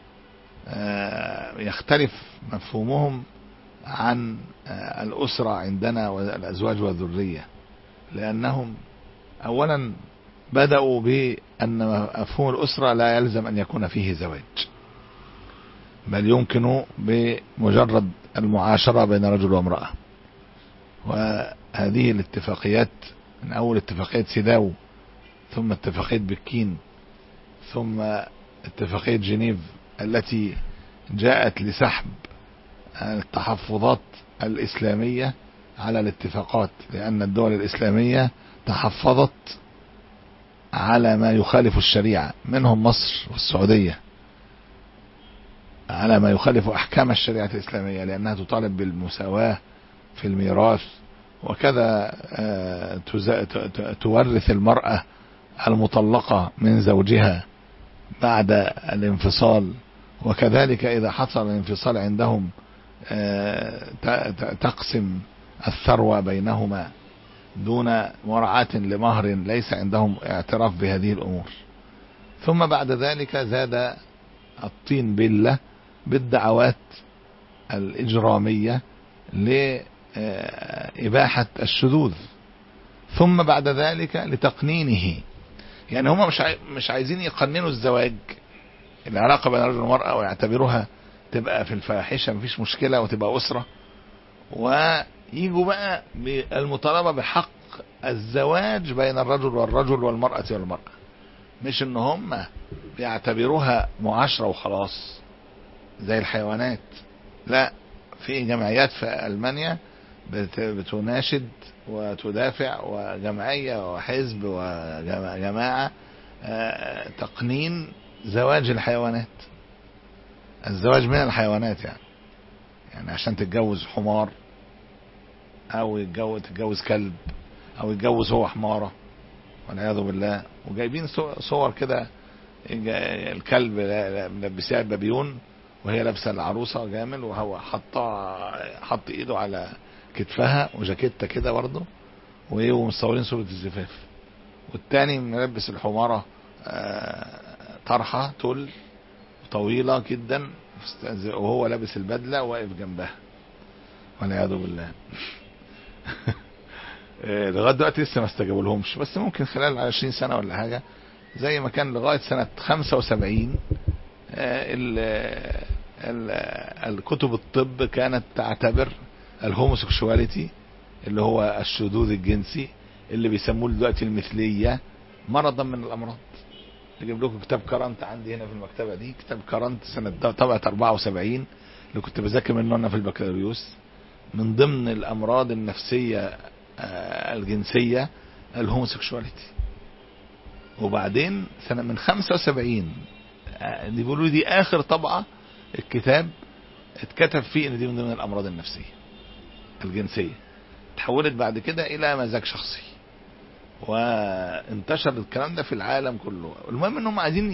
يختلف مفهومهم عن الأسرة عندنا والأزواج والذرية، لأنهم أولا بدأوا بأن مفهوم الأسرة لا يلزم أن يكون فيه زواج، بل يمكن بمجرد المعاشرة بين رجل وامرأة. وهذه الاتفاقيات من أول اتفاقية سيداو، ثم اتفاقية بكين، ثم اتفاقية جنيف التي جاءت لسحب التحفظات الإسلامية على الاتفاقات، لأن الدول الإسلامية تحفظت على ما يخالف الشريعة، منهم مصر والسعودية، على ما يخالف أحكام الشريعة الإسلامية، لأنها تطالب بالمساواة في الميراث، وكذا تورث المرأة المطلقة من زوجها بعد الانفصال، وكذلك إذا حصل الانفصال عندهم تقسم الثروة بينهما دون مراعاة لمهر ليس عندهم اعتراف بهذه الأمور. ثم بعد ذلك زاد الطين بلة بالدعوات الإجرامية لإباحة الشذوذ، ثم بعد ذلك لتقنينه. يعني هم مش مش عايزين يقننوا الزواج، العلاقة بين الرجل والمرأة، ويعتبروها تبقى في الفاحشة مفيش مشكلة وتبقى أسرة، ويجوا بقى بالمطالبة بحق الزواج بين الرجل والرجل والمرأة والمرأة، مش ان هم بيعتبروها معاشرة وخلاص زي الحيوانات. لا، في جمعيات في ألمانيا بتناشد وتدافع، وجمعية وحزب وجماعة تقنين زواج الحيوانات، الزواج من الحيوانات، يعني يعني عشان تتجوز حمار او يتجوز تتجوز كلب او يتجوز هو حمارة والعياذ بالله. وجايبين صور كده، الكلب ملبسها بابيون وهي لابسه العروسه جامل، وهو حطها حط ايده على كتفها وجاكيته كده برضه، ومصورين صوره الزفاف، والتاني ملبس الحماره طرحه تل طويله جدا وهو لابس البدله واقف جنبها والعياذ بالله. لغايه دلوقتي لسه ما استجابوا لهمش، بس ممكن خلال عشرين سنه ولا حاجه، زي ما كان لغايه سنه خمسة وسبعين الكتب الطب كانت تعتبر الهوموسيكشواليتي اللي هو الشذوذ الجنسي اللي بيسموه دلوقتي المثليه مرضا من الامراض. اجيب لكم كتاب كرنت عندي هنا في المكتبه دي، كتاب كرنت سنه طبعه أربعة وسبعين اللي كنت بذاكر منه انا في البكالوريوس. من ضمن الامراض النفسيه الجنسيه الهوموسيكشواليتي. وبعدين سنه من خمسة وسبعين دي بيقولوا دي اخر طبعه الكتاب اتكتب فيه ان دي من ضمن الامراض النفسيه الجنسيه. تحولت بعد كده الى مزاج شخصي، وانتشر الكلام ده في العالم كله. المهم انهم عايزين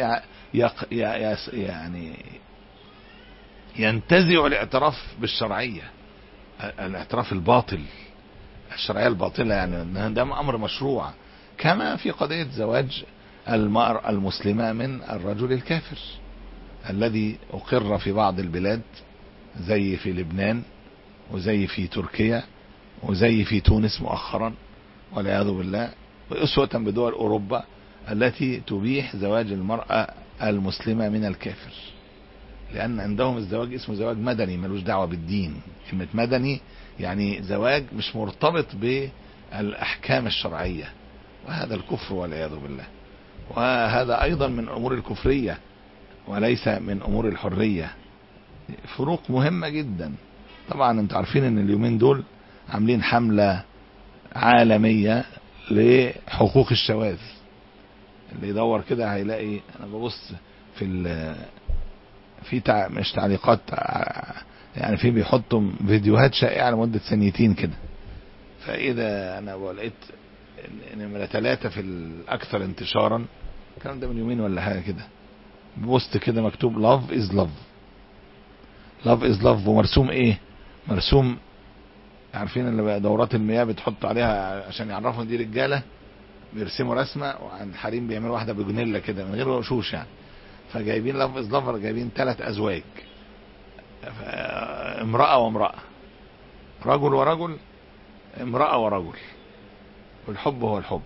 يعني ينتزعوا الاعتراف بالشرعيه، الاعتراف الباطل، الشرعيه الباطله، يعني ده امر مشروع. كما في قضيه زواج المرأة المسلمة من الرجل الكافر الذي أقر في بعض البلاد زي في لبنان وزي في تركيا وزي في تونس مؤخرا والعياذ بالله، وأسوة بدول أوروبا التي تبيح زواج المرأة المسلمة من الكافر، لأن عندهم الزواج اسمه زواج مدني ملوش دعوة بالدين. كلمة مدني يعني زواج مش مرتبط بالأحكام الشرعية، وهذا الكفر والعياذ بالله. وهذا أيضا من أمور الكفرية وليس من أمور الحرية، فروق مهمة جدا. طبعا انتوا عارفين ان اليومين دول عاملين حملة عالمية لحقوق الشواذ، اللي يدور كده هيلاقي. انا ببص في ال في تع... مش تعليقات يعني، في بيحطوا فيديوهات شائعة لمدة ثانيتين كده، فإذا أنا لقيت نمرة ثلاثة في الأكثر انتشارا، الكلام ده من يومين ولا حاجة كده، بوست كده مكتوب love is love love is love ومرسوم ايه؟ مرسوم، عارفين اللي دورات المياه بتحط عليها عشان يعرفوا دي رجالة، بيرسموا رسمة، وعن الحريم بيعملوا واحدة بجنيلة كده من غير وشوش يعني. فجايبين love is love، جايبين ثلاث أزواج، امرأة وامرأة، رجل ورجل، امرأة ورجل، والحب هو الحب،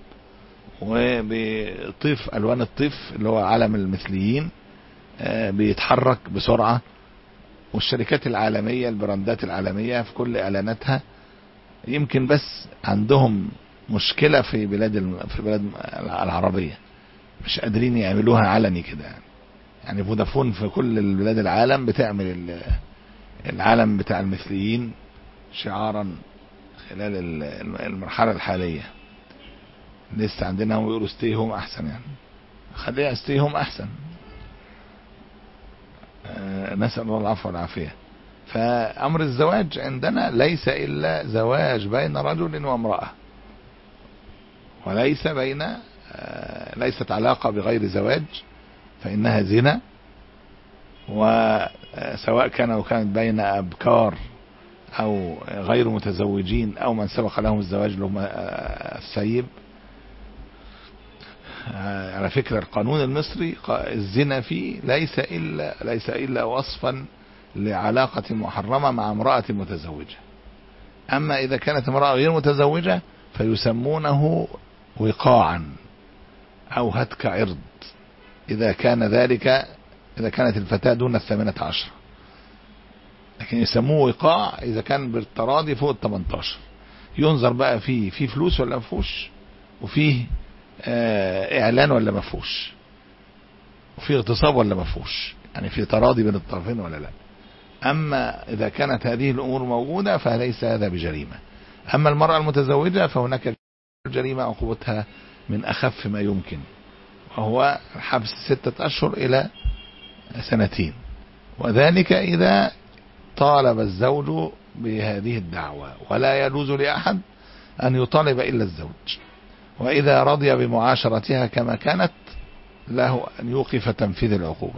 وبطيف ألوان الطيف اللي هو علم المثليين بيتحرك بسرعة. والشركات العالمية البراندات العالمية في كل إعلاناتها يمكن بس عندهم مشكلة في بلاد في بلاد العربية، مش قادرين يعملوها علني كده يعني. يعني فودافون في كل البلاد العالم بتعمل العلم بتاع المثليين شعارا خلال المرحلة الحالية. لسه عندنا هم يقولوا stay home أحسن، يعني خليها stay home أحسن. أه نسأل الله العفو والعافية. فأمر الزواج عندنا ليس إلا زواج بين رجل وامرأة، وليس بين أه ليست علاقة بغير زواج، فإنها زنا. وسواء كان وكانت بين أبكار أو غير متزوجين أو من سبق لهم الزواج لهم السيب. على فكرة القانون المصري الزنا فيه ليس إلا ليس إلا وصفا لعلاقة محرمة مع امرأة متزوجة. أما إذا كانت امرأة غير متزوجة فيسمونه وقاعا أو هتك عرض، إذا كان ذلك إذا كانت الفتاة دون الثامنة عشر، لكن يسموه وقاع إذا كان بالتراضي فوق الثمنتاشر. ينظر بقى فيه في فلوس ولا مفوش، وفيه آه إعلان ولا مفوش، وفيه اغتصاب ولا مفوش، يعني في تراضي بين الطرفين ولا لا. أما إذا كانت هذه الأمور موجودة فليس هذا بجريمة. أما المرأة المتزوجة فهناك جريمة عقوبتها من أخف ما يمكن، وهو حبس ستة أشهر إلى سنتين، وذلك إذا طالب الزوج بهذه الدعوة، ولا يجوز لأحد أن يطالب إلا الزوج. وإذا رضي بمعاشرتها كما كانت له أن يوقف تنفيذ العقوبة.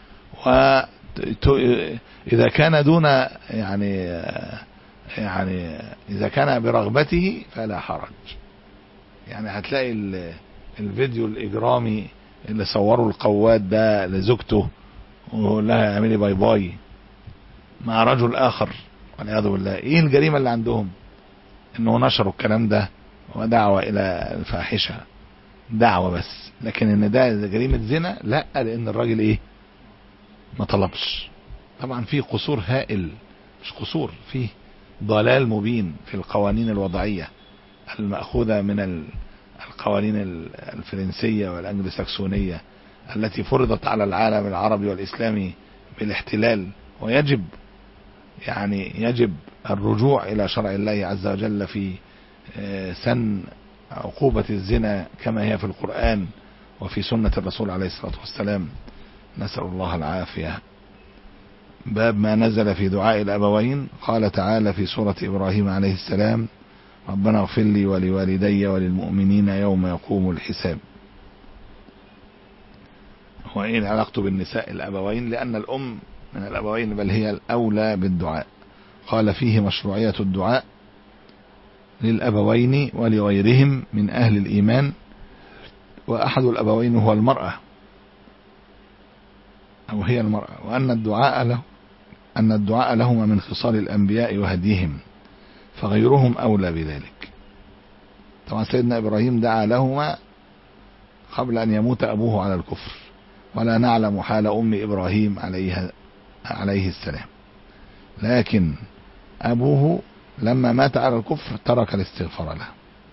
وإذا كان دون يعني يعني إذا كان برغبته فلا حرج. يعني هتلاقي الفيديو الإجرامي اللي صوروا القواد ده لزوجته ويقول لها اعملي باي باي مع رجل آخر والعياذ بالله. ايه الجريمة اللي عندهم؟ انه نشروا الكلام ده ودعوة الى الفاحشة، دعوة بس، لكن ان ده جريمة زنا لا، لان الراجل ايه ما طلبش. طبعا في قصور هائل، مش قصور، فيه ضلال مبين في القوانين الوضعية المأخوذة من القوانين الفرنسية والأنجلوساكسونية التي فرضت على العالم العربي والإسلامي بالاحتلال. ويجب يعني يجب الرجوع إلى شرع الله عز وجل في سن عقوبة الزنا كما هي في القرآن وفي سنة الرسول عليه الصلاة والسلام. نسأل الله العافية. باب ما نزل في دعاء الأبوين. قال تعالى في سورة إبراهيم عليه السلام: ربنا اغفر لي ولوالدي وللمؤمنين يوم يقوم الحساب. وإيه علاقته بالنساء الأبوين؟ لأن الأم من الأبوين بل هي الأولى بالدعاء. قال فيه مشروعية الدعاء للأبوين ولغيرهم من أهل الإيمان وأحد الأبوين هو المرأة أو هي المرأة، وأن الدعاء له أن الدعاء لهما من خصال الأنبياء وهديهم، فغيرهم أولى بذلك. طبعا سيدنا إبراهيم دعا لهما قبل أن يموت أبوه على الكفر، ولا نعلم حال أم إبراهيم عليه, عليه السلام، لكن أبوه لما مات على الكفر ترك الاستغفار له.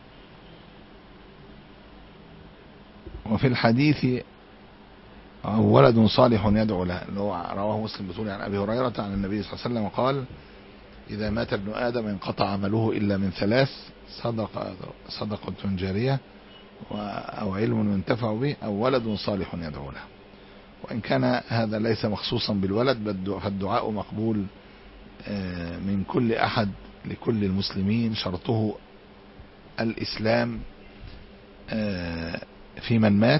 وفي الحديث ولد صالح يدعو له، اللي هو رواه مسلم بطول عن أبي هريرة عن النبي صلى الله عليه وسلم قال: إذا مات ابن آدم انقطع عمله إلا من ثلاث: صدقة, صدقة جارية، أو علم ينتفع به، أو ولد صالح يدعو له. وإن كان هذا ليس مخصوصا بالولد، فالدعاء مقبول من كل أحد لكل المسلمين، شرطه الإسلام في من مات،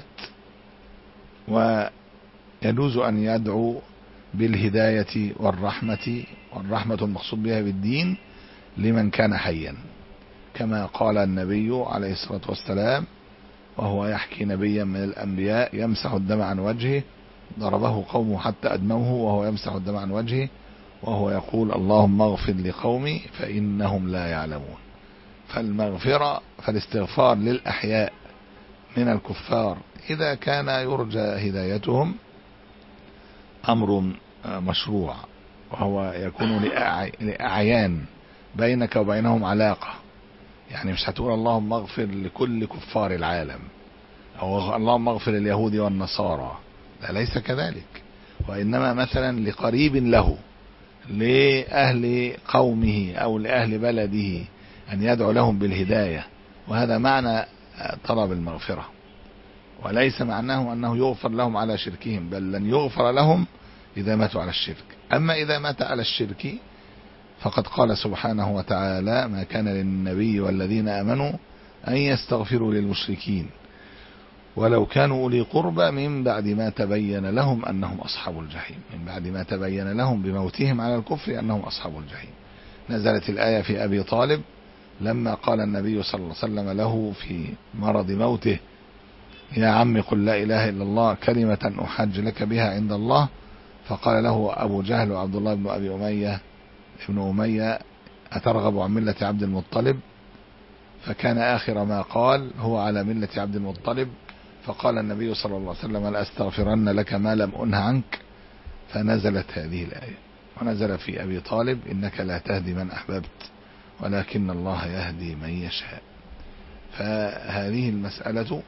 ويجوز أن يدعو بالهداية والرحمة، والرحمة المقصود بها بالدين لمن كان حيا، كما قال النبي عليه الصلاة والسلام وهو يحكي نبيا من الأنبياء يمسح الدم عن وجهه: ضربه قومه حتى أدموه وهو يمسح الدم عن وجهه، وهو يقول: اللهم اغفر لقومي فإنهم لا يعلمون. فالمغفرة فالاستغفار للأحياء من الكفار إذا كان يرجى هدايتهم أمر مشروع، وهو يكون لأعيان بينك وبينهم علاقة. يعني مش هتقول اللهم اغفر لكل كفار العالم، أو اللهم اغفر لليهود والنصارى، لا، ليس كذلك. وإنما مثلا لقريب له، لأهل قومه أو لأهل بلده، أن يدعو لهم بالهداية، وهذا معنى طلب المغفرة، وليس معناه أنه يغفر لهم على شركهم، بل لن يغفر لهم إذا ماتوا على الشرك. أما إذا مات على الشرك فقد قال سبحانه وتعالى: ما كان للنبي والذين آمنوا أن يستغفروا للمشركين ولو كانوا أولي قربى من بعد ما تبين لهم أنهم أصحاب الجحيم، من بعد ما تبين لهم بموتهم على الكفر أنهم أصحاب الجحيم. نزلت الآية في أبي طالب لما قال النبي صلى الله عليه وسلم له في مرض موته: يا عم قل لا إله إلا الله كلمة أحاج لك بها عند الله. فقال له أبو جهل وعبد الله بن أبي أمية ابن أمية: أترغب عن ملة عبد المطلب؟ فكان آخر ما قال: هو على ملة عبد المطلب. فقال النبي صلى الله عليه وسلم: لأستغفرن لك ما لم أنه عنك. فنزلت هذه الآية، ونزل في أبي طالب: إنك لا تهدي من أحببت ولكن الله يهدي من يشاء. فهذه المسألة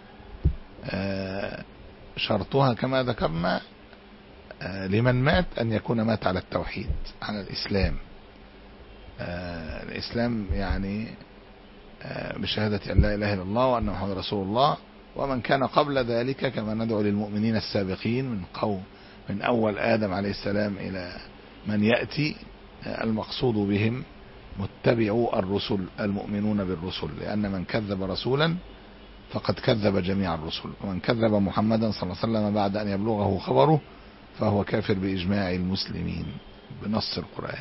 شرطها كما ذكرنا لمن مات أن يكون مات على التوحيد، على الإسلام. الإسلام يعني بشهادة أن لا إله إلا الله وأن محمد رسول الله. ومن كان قبل ذلك كما ندعو للمؤمنين السابقين من قوم من أول آدم عليه السلام إلى من يأتي، المقصود بهم متبعوا الرسل المؤمنون بالرسل، لأن من كذب رسولا فقد كذب جميع الرسل، ومن كذب محمدا صلى الله عليه وسلم بعد أن يبلغه خبره فهو كافر بإجماع المسلمين بنص القرآن.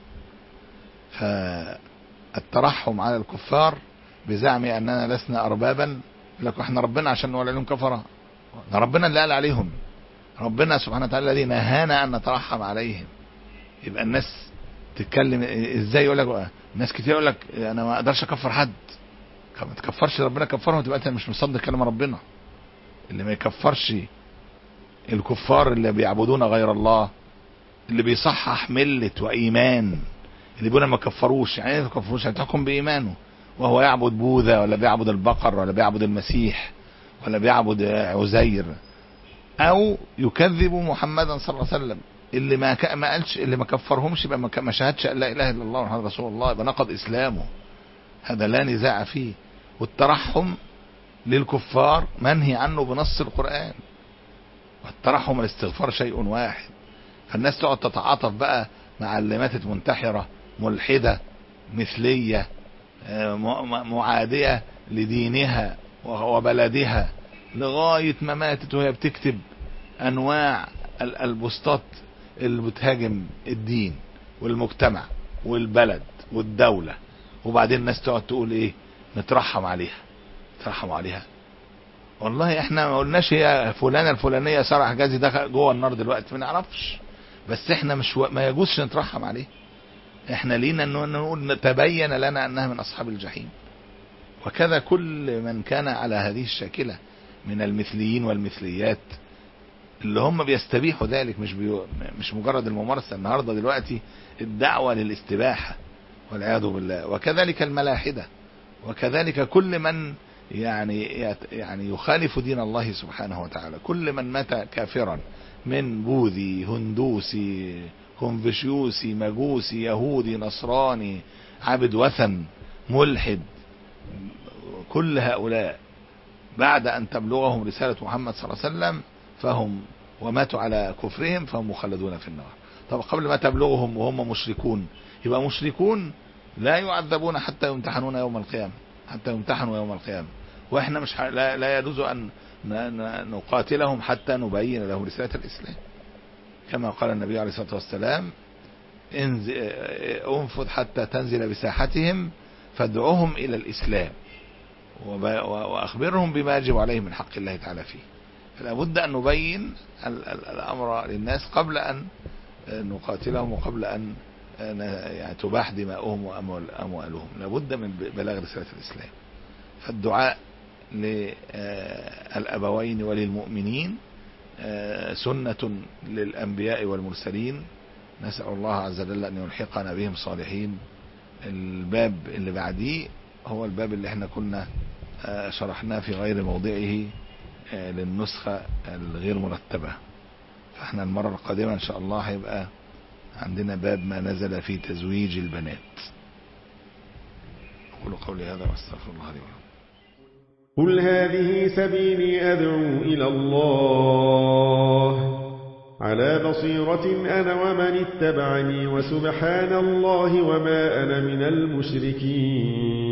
فالترحم على الكفار بزعم أننا لسنا أربابا، لك احنا ربنا عشان نقول عليهم كفرة؟ ربنا اللي قال عليهم، ربنا سبحانه وتعالى الذي نهانا أن نترحم عليهم. يبقى الناس تتكلم ازاي؟ يقول لك ناس كتير يقول لك انا ما اقدرش اكفر حد. ما تكفرش ربنا كفرهم، تبقى انت مش مصدق كلام ربنا. اللي ما يكفرش الكفار اللي بيعبدون غير الله، اللي بيصحح ملة وإيمان، اللي بيقولوا ما كفروش، يعني ايه ما كفروش؟ هتحكم بإيمانه وهو يعبد بوذا ولا بيعبد البقر ولا بيعبد المسيح ولا بيعبد عزير، أو يكذب محمدا صلى الله عليه وسلم. اللي ما ما قالش، اللي ما كفرهمش يبقى ما شهدش لا إله إلا الله محمد رسول الله، يبقى نقض إسلامه، هذا لا نزاع فيه. والترحم للكفار منهي عنه بنص القرآن، والترحم والاستغفار شيء واحد. فالناس تقعد تتعاطف بقى مع اللي ماتت منتحرة ملحدة مثلية معادية لدينها وبلدها لغاية ما ماتت وهي بتكتب أنواع البوستات اللي بتهاجم الدين والمجتمع والبلد والدولة، وبعدين الناس تقعد تقول ايه؟ نترحم عليها. نترحم عليها والله احنا ما قلناش هي فلانة الفلانية سارة حجازي دخل جوه النار دلوقتي، ما نعرفش، بس احنا مش و... ما يجوزش نترحم عليه. احنا لينا انه نقول تبين لنا انها من اصحاب الجحيم. وكذا كل من كان على هذه الشاكلة من المثليين والمثليات اللي هم بيستبيحوا ذلك، مش بي... مش مجرد الممارسة. النهاردة دلوقتي الدعوة للاستباحة والعياذ بالله. وكذلك الملاحدة، وكذلك كل من يعني يعني يخالف دين الله سبحانه وتعالى، كل من مات كافرا من بوذي هندوسي كونفوشيوسي مجوسي يهودي نصراني عابد وثن ملحد، كل هؤلاء بعد أن تبلغهم رسالة محمد صلى الله عليه وسلم فهم وماتوا على كفرهم فهم مخلدون في النار. طب قبل ما تبلغهم وهم مشركون، يبقى مشركون لا يعذبون حتى يمتحنون يوم القيامة، حتى يمتحنوا يوم القيامة. واحنا مش لا, لا يجوز أن نقاتلهم حتى نبين لهم رسالة الإسلام، كما قال النبي عليه الصلاة والسلام انفذ حتى تنزل بساحتهم فادعوهم إلى الإسلام وأخبرهم بما يجب عليهم من حق الله تعالى فيه. فلا بد أن نبين الأمر للناس قبل أن نقاتلهم وقبل أن يعني تباح دماؤهم وأموالهم. لا بد من بلاغ رسالة الإسلام. فالدعاء للأبوين وللمؤمنين سنة للأنبياء والمرسلين. نسأل الله عز وجل أن يلحقنا بهم صالحين. الباب اللي بعديه هو الباب اللي احنا كنا شرحناه في غير موضعه للنسخة الغير مرتبة، فاحنا المرة القادمة ان شاء الله هيبقى عندنا باب ما نزل في تزويج البنات. أقول قولي هذا واستغفر الله لي ولكم. قل هذه سبيلي أدعو إلى الله على بصيرة أنا ومن اتبعني وسبحان الله وما أنا من المشركين.